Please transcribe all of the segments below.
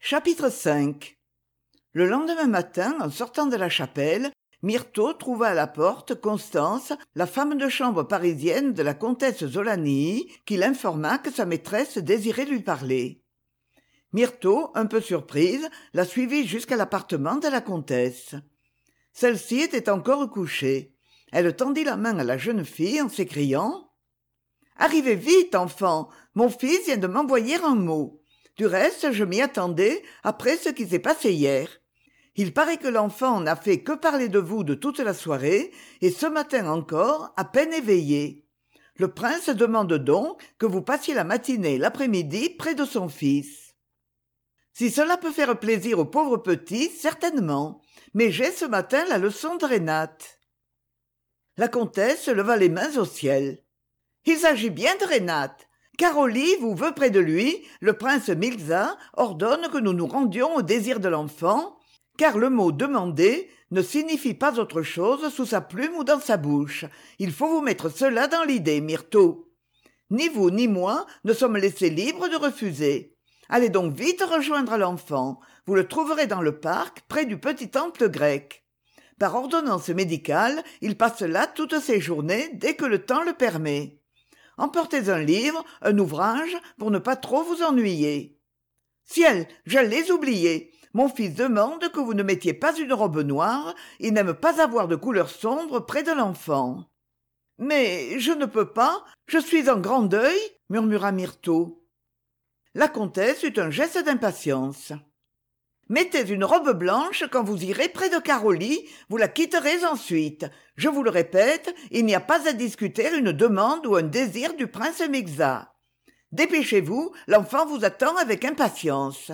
Chapitre 5. Le lendemain matin, en sortant de la chapelle, Myrtho trouva à la porte Constance, la femme de chambre parisienne de la comtesse Zolani, qui l'informa que sa maîtresse désirait lui parler. Myrtho, un peu surprise, la suivit jusqu'à l'appartement de la comtesse. Celle-ci était encore couchée. Elle tendit la main à la jeune fille en s'écriant « Arrivez vite, enfant, mon fils vient de m'envoyer un mot. Du reste, je m'y attendais après ce qui s'est passé hier. Il paraît que l'enfant n'a fait que parler de vous de toute la soirée, et ce matin encore, à peine éveillé. Le prince demande donc que vous passiez la matinée et l'après-midi près de son fils. Si cela peut faire plaisir au pauvre petit, certainement, mais j'ai ce matin la leçon de Renate. » La comtesse leva les mains au ciel. « Il s'agit bien de Renate. Caroli vous veut près de lui, le prince Milza ordonne que nous nous rendions au désir de l'enfant, car le mot demandé ne signifie pas autre chose sous sa plume ou dans sa bouche. Il faut vous mettre cela dans l'idée, Myrtho. Ni vous ni moi ne sommes laissés libres de refuser. Allez donc vite rejoindre l'enfant. Vous le trouverez dans le parc, près du petit temple grec. Par ordonnance médicale, il passe là toutes ses journées dès que le temps le permet. Emportez un livre, un ouvrage, pour ne pas trop vous ennuyer. Ciel, j'allais oublier. Mon fils demande que vous ne mettiez pas une robe noire, il n'aime pas avoir de couleur sombre près de l'enfant. Mais je ne peux pas, je suis en grand deuil, murmura Myrtho. La comtesse eut un geste d'impatience. Mettez une robe blanche quand vous irez près de Caroli, vous la quitterez ensuite. Je vous le répète, il n'y a pas à discuter une demande ou un désir du prince Mixa. Dépêchez-vous, l'enfant vous attend avec impatience.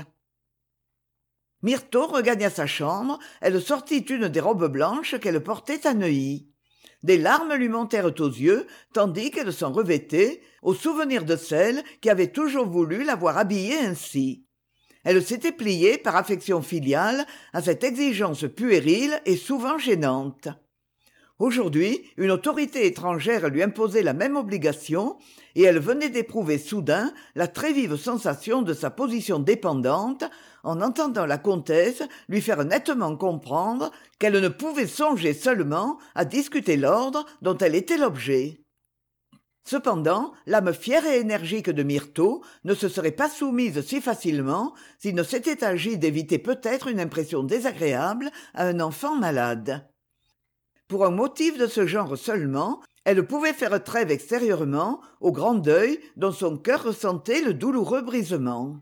Myrtho regagna sa chambre, elle sortit une des robes blanches qu'elle portait à Neuilly. Des larmes lui montèrent aux yeux, tandis qu'elle s'en revêtait, au souvenir de celle qui avait toujours voulu l'avoir habillée ainsi. Elle s'était pliée par affection filiale à cette exigence puérile et souvent gênante. Aujourd'hui, une autorité étrangère lui imposait la même obligation, et elle venait d'éprouver soudain la très vive sensation de sa position dépendante en entendant la comtesse lui faire nettement comprendre qu'elle ne pouvait songer seulement à discuter l'ordre dont elle était l'objet. Cependant, l'âme fière et énergique de Myrtho ne se serait pas soumise si facilement s'il ne s'était agi d'éviter peut-être une impression désagréable à un enfant malade. Pour un motif de ce genre seulement, elle pouvait faire trêve extérieurement au grand deuil dont son cœur ressentait le douloureux brisement.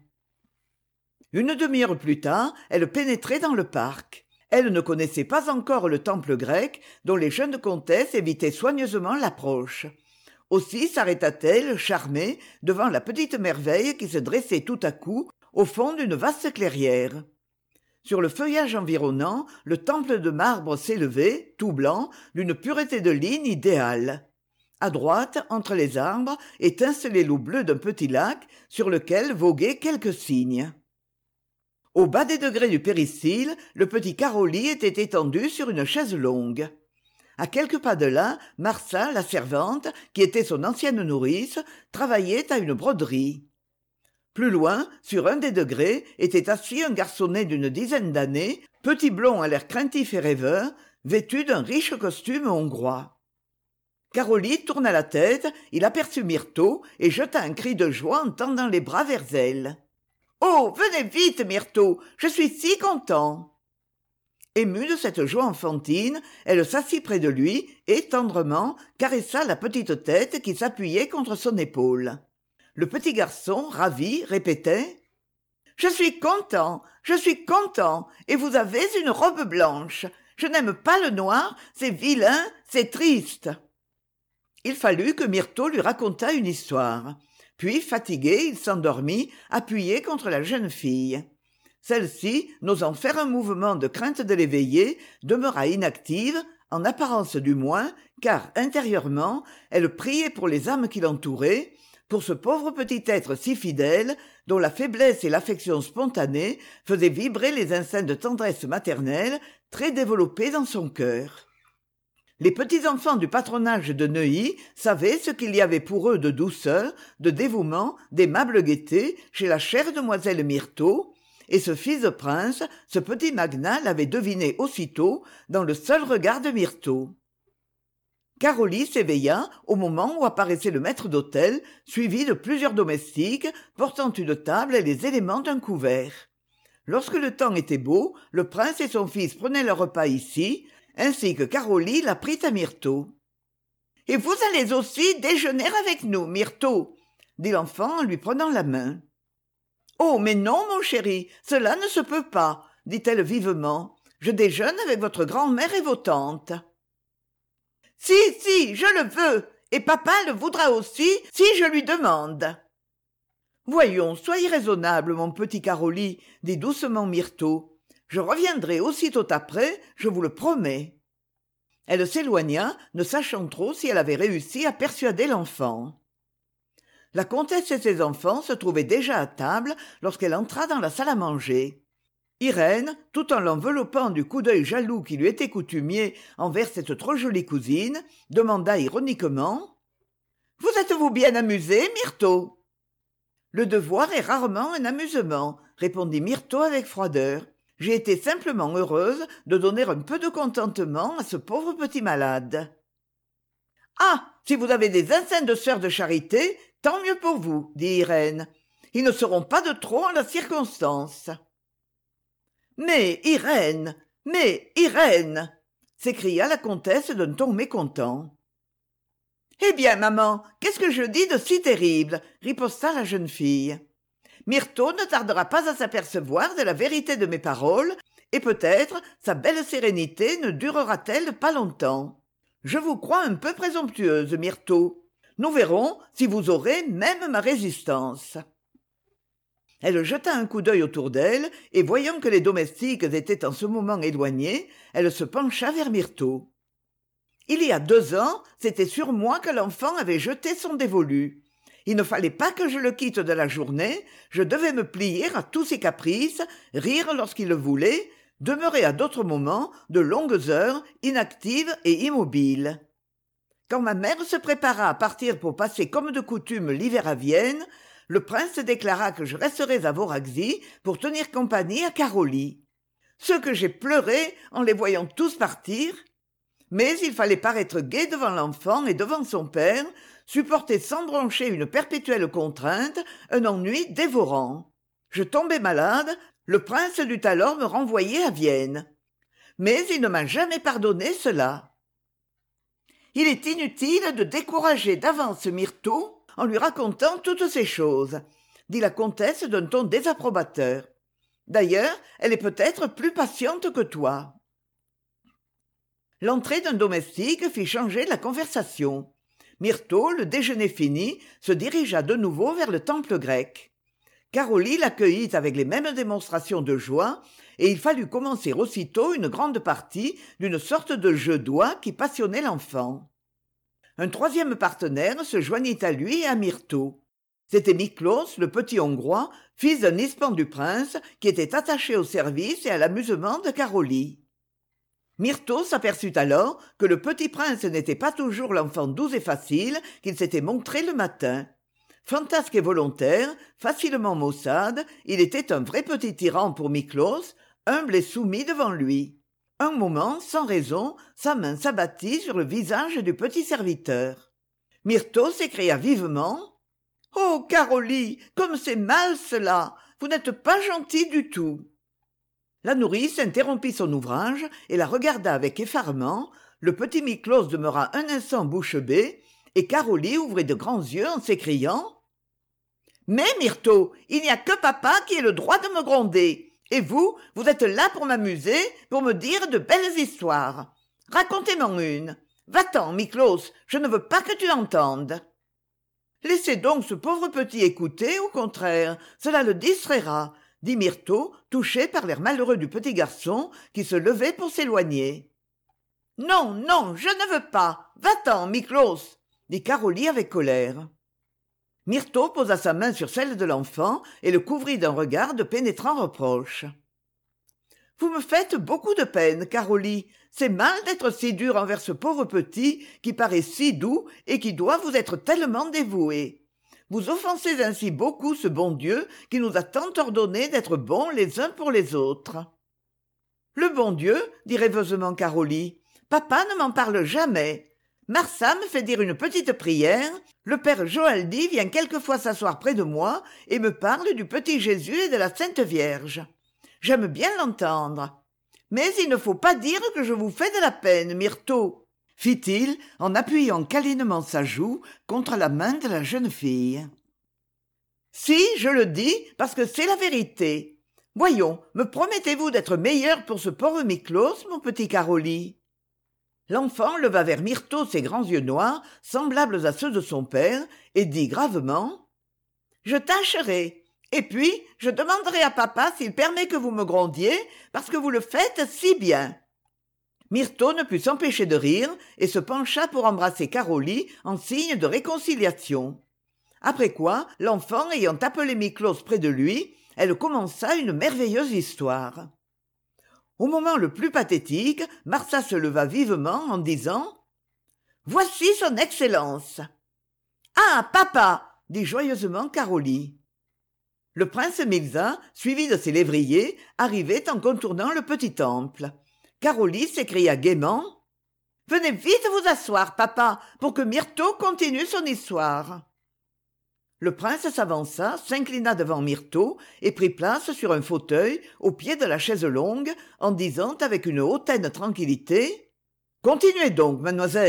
Une demi-heure plus tard, elle pénétrait dans le parc. Elle ne connaissait pas encore le temple grec dont les jeunes comtesses évitaient soigneusement l'approche. Aussi s'arrêta-t-elle, charmée, devant la petite merveille qui se dressait tout à coup au fond d'une vaste clairière. Sur le feuillage environnant, le temple de marbre s'élevait, tout blanc, d'une pureté de ligne idéale. À droite, entre les arbres, étincelaient l'eau bleue d'un petit lac sur lequel voguaient quelques cygnes. Au bas des degrés du péristyle, le petit Caroli était étendu sur une chaise longue. À quelques pas de là, Marsa, la servante, qui était son ancienne nourrice, travaillait à une broderie. Plus loin, sur un des degrés, était assis un garçonnet d'une dizaine d'années, petit blond à l'air craintif et rêveur, vêtu d'un riche costume hongrois. Caroli tourna la tête, il aperçut Myrtho et jeta un cri de joie en tendant les bras vers elle. « Oh, venez vite, Myrtho, je suis si content !» Émue de cette joie enfantine, elle s'assit près de lui et, tendrement, caressa la petite tête qui s'appuyait contre son épaule. Le petit garçon, ravi, répétait « Je suis content, et vous avez une robe blanche. Je n'aime pas le noir, c'est vilain, c'est triste. » Il fallut que Myrtho lui racontât une histoire. Puis, fatigué, il s'endormit, appuyé contre la jeune fille. Celle-ci, n'osant faire un mouvement de crainte de l'éveiller, demeura inactive, en apparence du moins, car, intérieurement, elle priait pour les âmes qui l'entouraient, pour ce pauvre petit être si fidèle, dont la faiblesse et l'affection spontanée faisaient vibrer les instincts de tendresse maternelle très développés dans son cœur. Les petits-enfants du patronage de Neuilly savaient ce qu'il y avait pour eux de douceur, de dévouement, d'aimable gaieté chez la chère demoiselle Myrtho, et ce fils de prince, ce petit magnat l'avait deviné aussitôt dans le seul regard de Myrtho. Carolyi s'éveilla au moment où apparaissait le maître d'hôtel, suivi de plusieurs domestiques, portant une table et les éléments d'un couvert. Lorsque le temps était beau, le prince et son fils prenaient leur repas ici, ainsi que Carolyi l'apprit à Myrtho. « Et vous allez aussi déjeuner avec nous, Myrtho ?» dit l'enfant en lui prenant la main. « Oh, mais non, mon chéri, cela ne se peut pas, » dit-elle vivement. « Je déjeune avec votre grand-mère et vos tantes. »« Si, si, je le veux, et papa le voudra aussi si je lui demande. »« Voyons, soyez raisonnable, mon petit Carolyi, » dit doucement Myrtho. « Je reviendrai aussitôt après, je vous le promets. » Elle s'éloigna, ne sachant trop si elle avait réussi à persuader l'enfant. La comtesse et ses enfants se trouvaient déjà à table lorsqu'elle entra dans la salle à manger. Irène, tout en l'enveloppant du coup d'œil jaloux qui lui était coutumier envers cette trop jolie cousine, demanda ironiquement « Vous êtes-vous bien amusée, Myrtho ?»« Le devoir est rarement un amusement, » répondit Myrtho avec froideur. « J'ai été simplement heureuse de donner un peu de contentement à ce pauvre petit malade. »« Ah, si vous avez des instincts de sœur de charité, tant mieux pour vous, » dit Irène. « Ils ne seront pas de trop en la circonstance. » « Mais, Irène, s'écria la comtesse d'un ton mécontent. « Eh bien, maman, qu'est-ce que je dis de si terrible ?» riposta la jeune fille. « Myrtho ne tardera pas à s'apercevoir de la vérité de mes paroles, et peut-être sa belle sérénité ne durera-t-elle pas longtemps. Je vous crois un peu présomptueuse, Myrtho. Nous verrons si vous aurez même ma résistance. » Elle jeta un coup d'œil autour d'elle, et voyant que les domestiques étaient en ce moment éloignés, elle se pencha vers Myrtho. « Il y a 2 ans, c'était sur moi que l'enfant avait jeté son dévolu. Il ne fallait pas que je le quitte de la journée, je devais me plier à tous ses caprices, rire lorsqu'il le voulait, demeurer à d'autres moments de longues heures, inactive et immobile. Quand ma mère se prépara à partir pour passer comme de coutume l'hiver à Vienne, le prince déclara que je resterais à Voraxie pour tenir compagnie à Carolyi. Ce que j'ai pleuré en les voyant tous partir. Mais il fallait paraître gai devant l'enfant et devant son père, supporter sans broncher une perpétuelle contrainte, un ennui dévorant. Je tombai malade, le prince dut alors me renvoyer à Vienne. Mais il ne m'a jamais pardonné cela. Il est inutile de décourager d'avance Myrtho en lui racontant toutes ces choses, dit la comtesse d'un ton désapprobateur. D'ailleurs, elle est peut-être plus patiente que toi. L'entrée d'un domestique fit changer la conversation. Myrtho, le déjeuner fini, se dirigea de nouveau vers le temple grec. Carolyi l'accueillit avec les mêmes démonstrations de joie, et il fallut commencer aussitôt une grande partie d'une sorte de jeu d'oie qui passionnait l'enfant. Un 3e partenaire se joignit à lui et à Myrtho. C'était Miklos, le petit Hongrois, fils d'un ispan du prince, qui était attaché au service et à l'amusement de Carolyi. Myrtho s'aperçut alors que le petit prince n'était pas toujours l'enfant doux et facile qu'il s'était montré le matin. Fantasque et volontaire, facilement maussade, il était un vrai petit tyran pour Miklos, humble et soumis devant lui. Un moment, sans raison, sa main s'abattit sur le visage du petit serviteur. Myrtho s'écria vivement « Oh, Carolyi, comme c'est mal cela! Vous n'êtes pas gentil du tout !» La nourrice interrompit son ouvrage et la regarda avec effarement. Le petit Miklos demeura un instant bouche bée, et Carolyi ouvrit de grands yeux en s'écriant « Mais, Myrtho, il n'y a que papa qui ait le droit de me gronder. Et vous êtes là pour m'amuser, pour me dire de belles histoires. Racontez-m'en une. Va-t'en, Miklos, je ne veux pas que tu entendes. » « Laissez donc ce pauvre petit écouter, au contraire, cela le distraira, » dit Myrtho, touché par l'air malheureux du petit garçon qui se levait pour s'éloigner. « Non, non, je ne veux pas. Va-t'en, Miklos, » dit Carolyi avec colère. Myrtho posa sa main sur celle de l'enfant et le couvrit d'un regard de pénétrant reproche. « Vous me faites beaucoup de peine, Carolyi. C'est mal d'être si dur envers ce pauvre petit qui paraît si doux et qui doit vous être tellement dévoué. Vous offensez ainsi beaucoup ce bon Dieu qui nous a tant ordonné d'être bons les uns pour les autres. Le bon Dieu, dit rêveusement Carollie, papa ne m'en parle jamais. Martha me fait dire une petite prière, le père Joaldi vient quelquefois s'asseoir près de moi et me parle du petit Jésus et de la Sainte Vierge. J'aime bien l'entendre. Mais il ne faut pas dire que je vous fais de la peine, Myrtho, fit-il en appuyant câlinement sa joue contre la main de la jeune fille. Si, je le dis, parce que c'est la vérité. Voyons, me promettez-vous d'être meilleur pour ce pauvre Miklos, mon petit Carollie? L'enfant leva vers Myrtho ses grands yeux noirs, semblables à ceux de son père, et dit gravement « Je tâcherai, et puis je demanderai à papa s'il permet que vous me grondiez, parce que vous le faites si bien. » Myrtho ne put s'empêcher de rire et se pencha pour embrasser Carollie en signe de réconciliation. Après quoi, l'enfant ayant appelé Miklos près de lui, elle commença une merveilleuse histoire. Au moment le plus pathétique, Martha se leva vivement en disant « Voici son Excellence !»« Ah, papa !» dit joyeusement Carollie. Le prince Mirza, suivi de ses lévriers, arrivait en contournant le petit temple. Carollie s'écria gaiement « Venez vite vous asseoir, papa, pour que Myrtho continue son histoire. » Le prince s'avança, s'inclina devant Myrtho et prit place sur un fauteuil au pied de la chaise longue en disant avec une hautaine tranquillité « Continuez donc, mademoiselle !»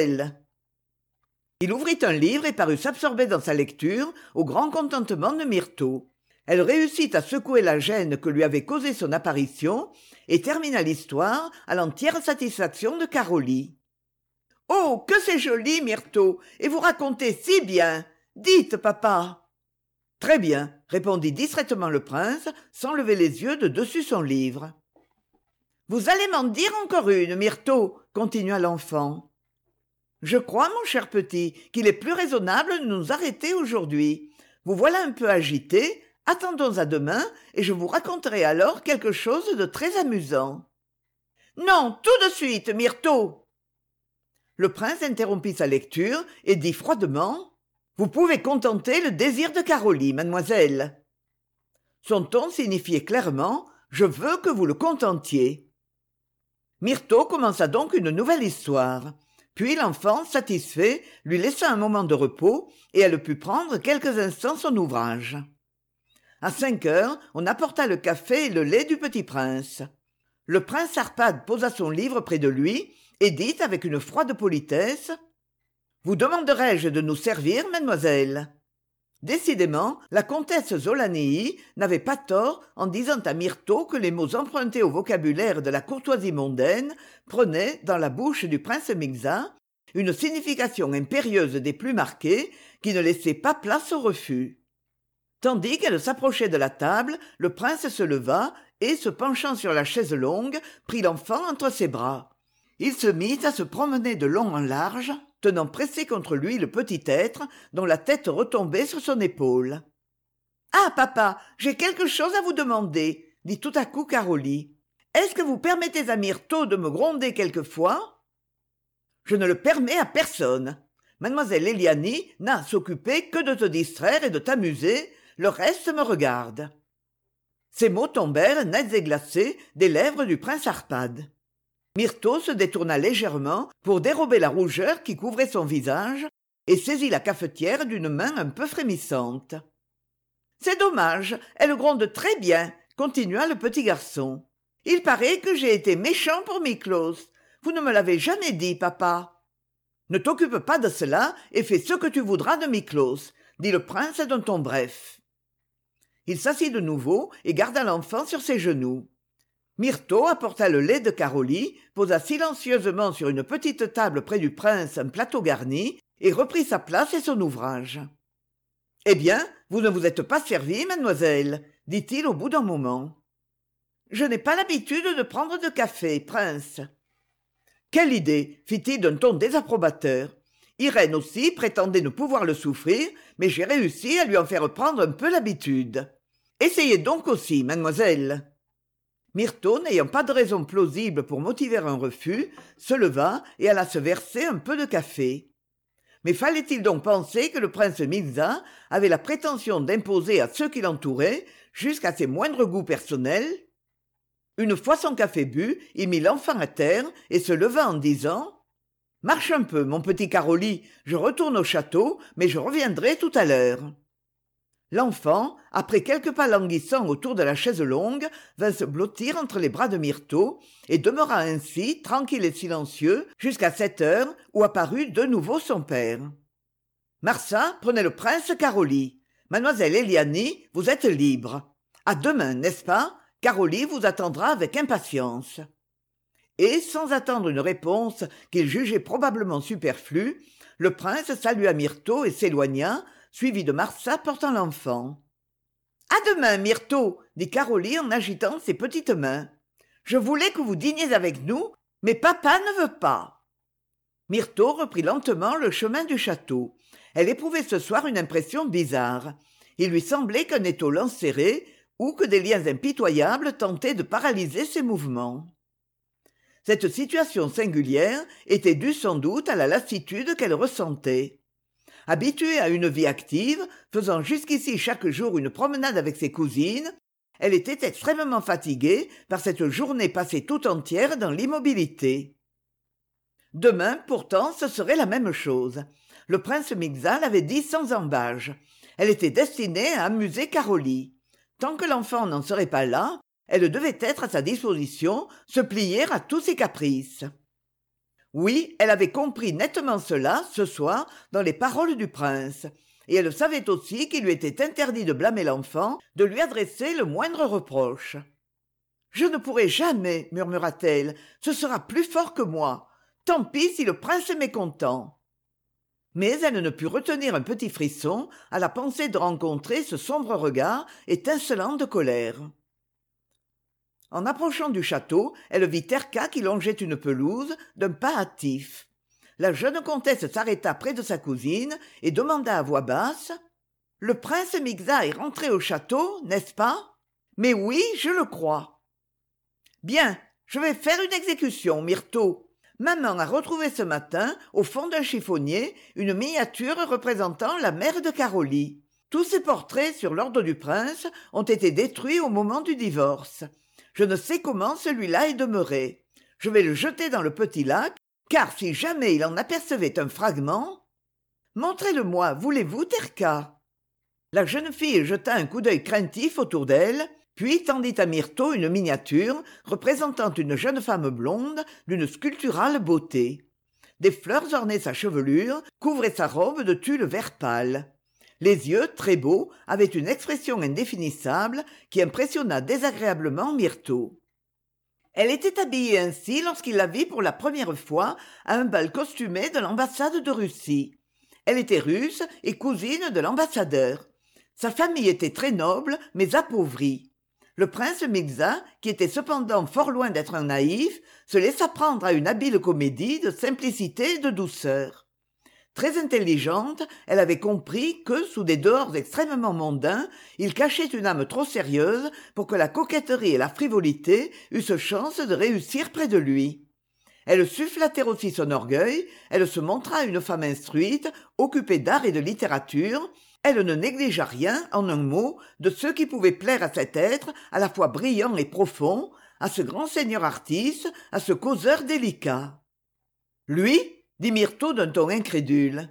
Il ouvrit un livre et parut s'absorber dans sa lecture au grand contentement de Myrtho. Elle réussit à secouer la gêne que lui avait causée son apparition et termina l'histoire à l'entière satisfaction de Carollie. « Oh, que c'est joli, Myrtho, et vous racontez si bien. Dites, papa. » « Très bien, » répondit distraitement le prince, sans lever les yeux de dessus son livre. « Vous allez m'en dire encore une, Myrtho, » continua l'enfant. « Je crois, mon cher petit, qu'il est plus raisonnable de nous arrêter aujourd'hui. Vous voilà un peu agité, attendons à demain, et je vous raconterai alors quelque chose de très amusant. »« Non, tout de suite, Myrtho !» Le prince interrompit sa lecture et dit froidement « Vous pouvez contenter le désir de Carollie, mademoiselle. » Son ton signifiait clairement « Je veux que vous le contentiez. » Myrtho commença donc une nouvelle histoire. Puis l'enfant, satisfait, lui laissa un moment de repos et elle put prendre quelques instants son ouvrage. À 5 heures, on apporta le café et le lait du petit prince. Le prince Arpad posa son livre près de lui et dit avec une froide politesse « Vous demanderai-je de nous servir, mademoiselle ?» Décidément, la comtesse Zolanii n'avait pas tort en disant à Myrtho que les mots empruntés au vocabulaire de la courtoisie mondaine prenaient, dans la bouche du prince Mirza, une signification impérieuse des plus marquées qui ne laissait pas place au refus. Tandis qu'elle s'approchait de la table, le prince se leva et, se penchant sur la chaise longue, prit l'enfant entre ses bras. Il se mit à se promener de long en large, tenant pressé contre lui le petit être dont la tête retombait sur son épaule. « Ah, papa, j'ai quelque chose à vous demander, » dit tout à coup Carollie. « Est-ce que vous permettez à Myrtho de me gronder quelquefois ?»« Je ne le permets à personne. Mademoiselle Élianie n'a à s'occuper que de te distraire et de t'amuser, le reste me regarde. » Ces mots tombèrent, nets et glacés, des lèvres du prince Arpad. Myrtho se détourna légèrement pour dérober la rougeur qui couvrait son visage et saisit la cafetière d'une main un peu frémissante. « C'est dommage, elle gronde très bien, » continua le petit garçon. « Il paraît que j'ai été méchant pour Miklos. Vous ne me l'avez jamais dit, papa. »« Ne t'occupe pas de cela et fais ce que tu voudras de Miklos, » dit le prince d'un ton bref. Il s'assit de nouveau et garda l'enfant sur ses genoux. Myrtho apporta le lait de Carollie, posa silencieusement sur une petite table près du prince un plateau garni et reprit sa place et son ouvrage. « Eh bien, vous ne vous êtes pas servie, mademoiselle, » dit-il au bout d'un moment. « Je n'ai pas l'habitude de prendre de café, prince. »« Quelle idée !» fit-il d'un ton désapprobateur. « Irène aussi prétendait ne pouvoir le souffrir, mais j'ai réussi à lui en faire prendre un peu l'habitude. Essayez donc aussi, mademoiselle. » Myrtho, n'ayant pas de raison plausible pour motiver un refus, se leva et alla se verser un peu de café. Mais fallait-il donc penser que le prince Mirza avait la prétention d'imposer à ceux qui l'entouraient jusqu'à ses moindres goûts personnels? Une fois son café bu, il mit l'enfant à terre et se leva en disant « Marche un peu, mon petit Caroli, je retourne au château, mais je reviendrai tout à l'heure. » L'enfant, après quelques pas languissants autour de la chaise longue, vint se blottir entre les bras de Myrtho et demeura ainsi tranquille et silencieux jusqu'à 7 heures où apparut de nouveau son père. « Marsa, prenez le prince Caroli. Mademoiselle Éliani, vous êtes libre. À demain, n'est-ce pas? Caroli vous attendra avec impatience. » Et, sans attendre une réponse qu'il jugeait probablement superflue, le prince salua Myrtho et s'éloigna, suivi de Marsa portant l'enfant. « À demain, Myrtho, dit Caroli en agitant ses petites mains. Je voulais que vous dîniez avec nous, mais papa ne veut pas. » Myrtho reprit lentement le chemin du château. Elle éprouvait ce soir une impression bizarre. Il lui semblait qu'un étau l'enserrait ou que des liens impitoyables tentaient de paralyser ses mouvements. Cette situation singulière était due sans doute à la lassitude qu'elle ressentait. Habituée à une vie active, faisant jusqu'ici chaque jour une promenade avec ses cousines, elle était extrêmement fatiguée par cette journée passée tout entière dans l'immobilité. Demain, pourtant, ce serait la même chose. Le prince Mirza l'avait dit sans embâge. Elle était destinée à amuser Caroli. Tant que l'enfant n'en serait pas là, elle devait être à sa disposition, se plier à tous ses caprices. Oui, elle avait compris nettement cela, ce soir, dans les paroles du prince, et elle savait aussi qu'il lui était interdit de blâmer l'enfant, de lui adresser le moindre reproche. « Je ne pourrai jamais, murmura-t-elle, ce sera plus fort que moi. Tant pis si le prince est mécontent. » Mais elle ne put retenir un petit frisson à la pensée de rencontrer ce sombre regard étincelant de colère. En approchant du château, elle vit Terka qui longeait une pelouse d'un pas hâtif. La jeune comtesse s'arrêta près de sa cousine et demanda à voix basse « Le prince Mirza est rentré au château, n'est-ce pas ? Mais oui, je le crois. »« Bien, je vais faire une exécution, Myrtho. Maman a retrouvé ce matin, au fond d'un chiffonnier, une miniature représentant la mère de Caroli. Tous ces portraits, sur l'ordre du prince, ont été détruits au moment du divorce. Je ne sais comment celui-là est demeuré. Je vais le jeter dans le petit lac, car si jamais il en apercevait un fragment... Montrez-le-moi, voulez-vous, Terka ?» La jeune fille jeta un coup d'œil craintif autour d'elle, puis tendit à Myrtho une miniature représentant une jeune femme blonde d'une sculpturale beauté. Des fleurs ornaient sa chevelure, couvraient sa robe de tulle vert pâle. Les yeux, très beaux, avaient une expression indéfinissable qui impressionna désagréablement Myrtho. Elle était habillée ainsi lorsqu'il la vit pour la première fois à un bal costumé de l'ambassade de Russie. Elle était russe et cousine de l'ambassadeur. Sa famille était très noble, mais appauvrie. Le prince Mirza, qui était cependant fort loin d'être un naïf, se laissa prendre à une habile comédie de simplicité et de douceur. Très intelligente, elle avait compris que, sous des dehors extrêmement mondains, il cachait une âme trop sérieuse pour que la coquetterie et la frivolité eussent chance de réussir près de lui. Elle sut flatter aussi son orgueil, elle se montra une femme instruite, occupée d'art et de littérature, elle ne négligea rien, en un mot, de ce qui pouvait plaire à cet être à la fois brillant et profond, à ce grand seigneur artiste, à ce causeur délicat. « Lui ?» dit Myrtho d'un ton incrédule.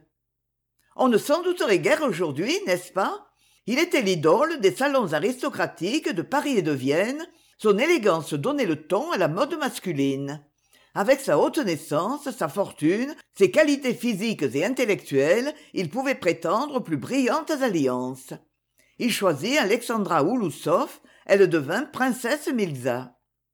« On ne s'en douterait guère aujourd'hui, n'est-ce pas ? Il était l'idole des salons aristocratiques de Paris et de Vienne, son élégance donnait le ton à la mode masculine. Avec sa haute naissance, sa fortune, ses qualités physiques et intellectuelles, il pouvait prétendre aux plus brillantes alliances. Il choisit Alexandra Ouloussov, elle devint princesse Mirza.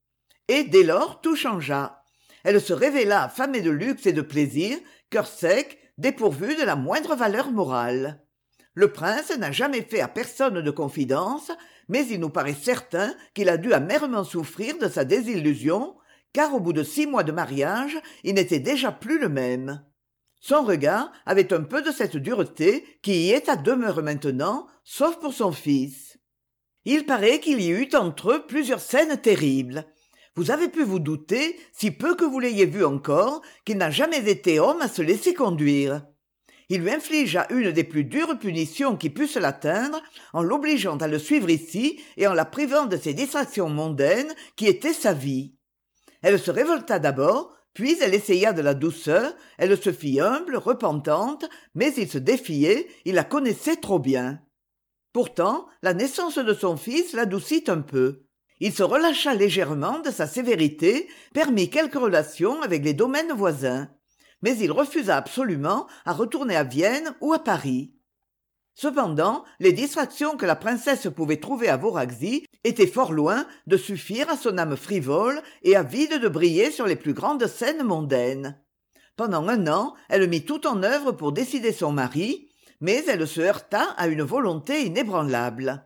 Et dès lors, tout changea. Elle se révéla affamée de luxe et de plaisir, cœur sec, dépourvue de la moindre valeur morale. Le prince n'a jamais fait à personne de confidence, mais il nous paraît certain qu'il a dû amèrement souffrir de sa désillusion, car au bout de 6 mois de mariage, il n'était déjà plus le même. Son regard avait un peu de cette dureté qui y est à demeure maintenant, sauf pour son fils. Il paraît qu'il y eut entre eux plusieurs scènes terribles. Vous avez pu vous douter, si peu que vous l'ayez vu encore, qu'il n'a jamais été homme à se laisser conduire. Il lui infligea une des plus dures punitions qui pussent l'atteindre, en l'obligeant à le suivre ici et en la privant de ces distractions mondaines qui étaient sa vie. Elle se révolta d'abord, puis elle essaya de la douceur, elle se fit humble, repentante, mais il se défiait, il la connaissait trop bien. Pourtant, la naissance de son fils l'adoucit un peu. Il se relâcha légèrement de sa sévérité, permit quelques relations avec les domaines voisins. Mais il refusa absolument à retourner à Vienne ou à Paris. Cependant, les distractions que la princesse pouvait trouver à Voraxy étaient fort loin de suffire à son âme frivole et avide de briller sur les plus grandes scènes mondaines. Pendant 1 an, elle mit tout en œuvre pour décider son mari, mais elle se heurta à une volonté inébranlable.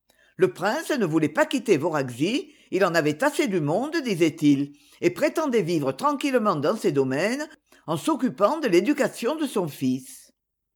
Le prince ne voulait pas quitter Voraxy, il en avait assez du monde, disait-il, et prétendait vivre tranquillement dans ses domaines, en s'occupant de l'éducation de son fils.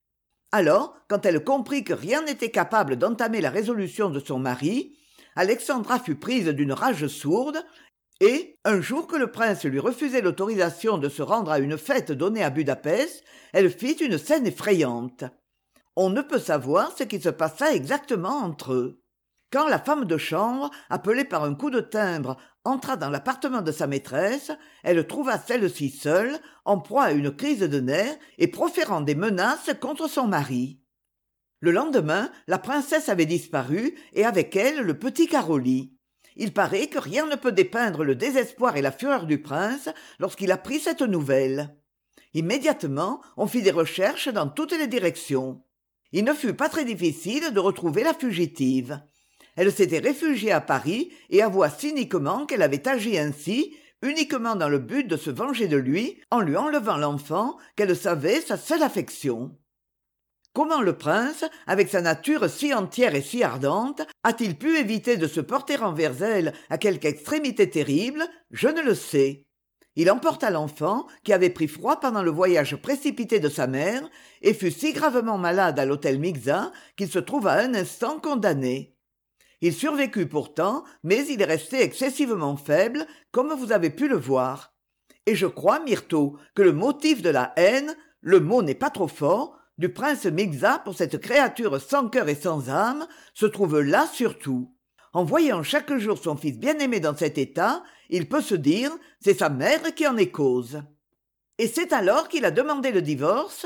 Alors, quand elle comprit que rien n'était capable d'entamer la résolution de son mari, Alexandra fut prise d'une rage sourde, et, un jour que le prince lui refusait l'autorisation de se rendre à une fête donnée à Budapest, elle fit une scène effrayante. On ne peut savoir ce qui se passa exactement entre eux. Quand la femme de chambre, appelée par un coup de timbre, entra dans l'appartement de sa maîtresse, elle trouva celle-ci seule, en proie à une crise de nerfs et proférant des menaces contre son mari. Le lendemain, la princesse avait disparu et avec elle le petit Caroli. Il paraît que rien ne peut dépeindre le désespoir et la fureur du prince lorsqu'il apprit cette nouvelle. Immédiatement, on fit des recherches dans toutes les directions. Il ne fut pas très difficile de retrouver la fugitive. Elle s'était réfugiée à Paris et avoua cyniquement qu'elle avait agi ainsi uniquement dans le but de se venger de lui en lui enlevant l'enfant qu'elle savait sa seule affection. Comment le prince, avec sa nature si entière et si ardente, a-t-il pu éviter de se porter envers elle à quelque extrémité terrible? Je ne le sais. Il emporta l'enfant, qui avait pris froid pendant le voyage précipité de sa mère, et fut si gravement malade à l'hôtel Mixa qu'il se trouva un instant condamné. Il survécut pourtant, mais il est resté excessivement faible, comme vous avez pu le voir. Et je crois, Myrtho, que le motif de la haine, le mot n'est pas trop fort, du prince Mixa pour cette créature sans cœur et sans âme, se trouve là surtout. En voyant chaque jour son fils bien-aimé dans cet état, il peut se dire, c'est sa mère qui en est cause. Et c'est alors qu'il a demandé le divorce?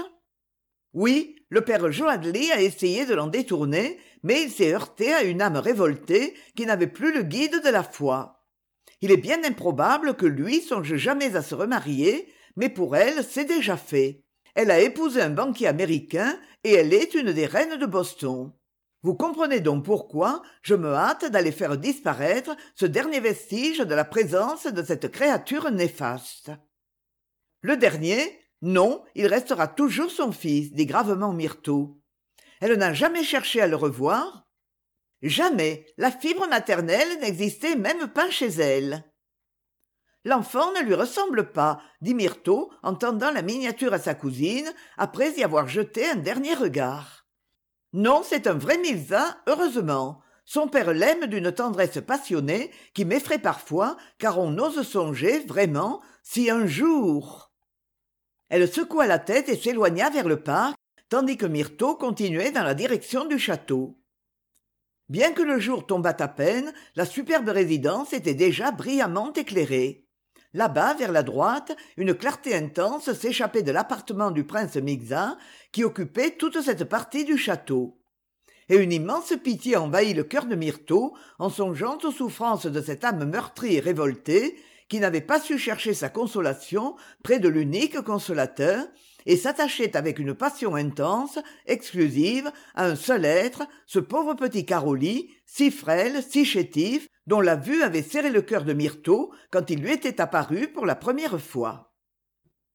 Oui, le père Joadli a essayé de l'en détourner, mais il s'est heurté à une âme révoltée qui n'avait plus le guide de la foi. Il est bien improbable que lui songe jamais à se remarier, mais pour elle, c'est déjà fait. Elle a épousé un banquier américain et elle est une des reines de Boston. Vous comprenez donc pourquoi je me hâte d'aller faire disparaître ce dernier vestige de la présence de cette créature néfaste. Le dernier? Non, il restera toujours son fils, dit gravement Myrtho. Elle n'a jamais cherché à le revoir? Jamais. La fibre maternelle n'existait même pas chez elle. L'enfant ne lui ressemble pas, dit Myrtho en tendant la miniature à sa cousine, après y avoir jeté un dernier regard. Non, c'est un vrai Milza, heureusement. Son père l'aime d'une tendresse passionnée qui m'effraie parfois, car on ose songer, vraiment, si un jour... Elle secoua la tête et s'éloigna vers le parc, tandis que Myrtho continuait dans la direction du château. Bien que le jour tombât à peine, la superbe résidence était déjà brillamment éclairée. Là-bas, vers la droite, une clarté intense s'échappait de l'appartement du prince Mixa, qui occupait toute cette partie du château. Et une immense pitié envahit le cœur de Myrtho en songeant aux souffrances de cette âme meurtrie et révoltée, qui n'avait pas su chercher sa consolation près de l'unique consolateur, et s'attachait avec une passion intense, exclusive, à un seul être, ce pauvre petit Caroli, si frêle, si chétif, dont la vue avait serré le cœur de Myrtho quand il lui était apparu pour la première fois.